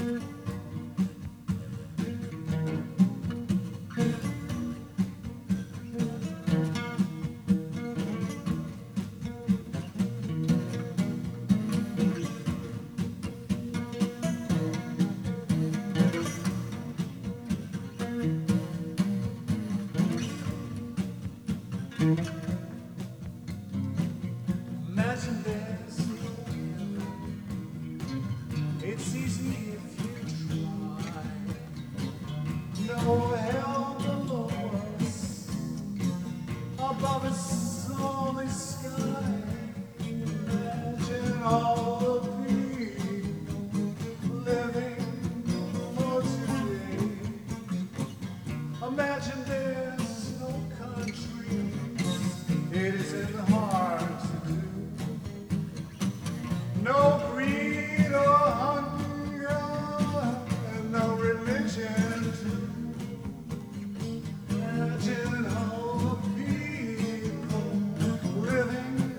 Imagine this. It's easy if you try. No hell below us, above us only sky. Imagine all the people living for today. Imagine there's no country. It isn't hard to do. No greed or hunger, and no religion too. Imagine all the people living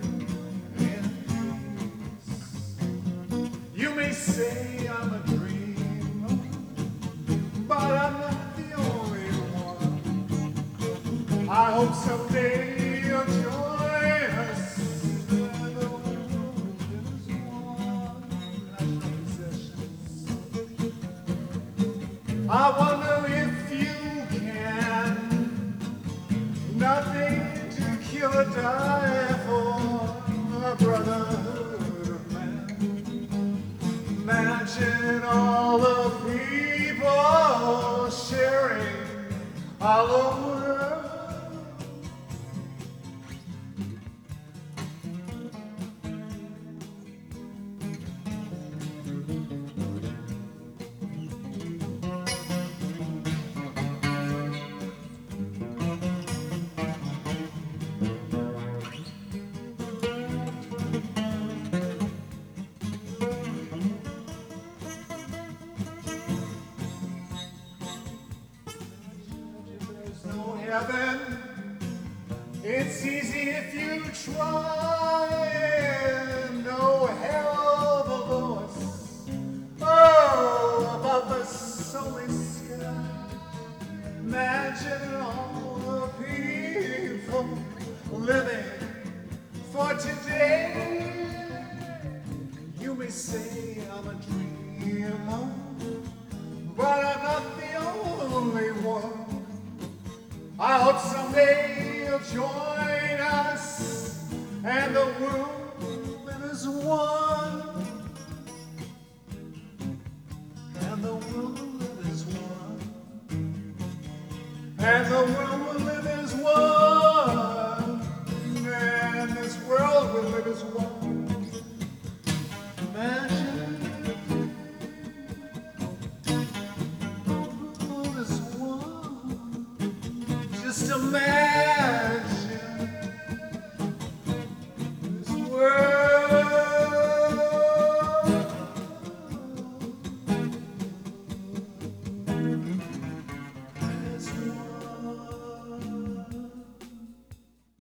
in peace. You may say I'm a dreamer, but I'm not the only one. I hope someday you'll join us. I wonder if you can. Nothing to kill or die for, a brotherhood of man. Imagine all the people sharing our world. Heaven, it's easy if you try. No hell below us, oh, above us only sky. Imagine all the people living for today. You may say I'm a dreamer, but I'm not the only one. I hope someday you'll join us, and the world will live as one. And the world will live as one. And the world will live as one. And this world will live as one. Imagine the world is one. Just imagine.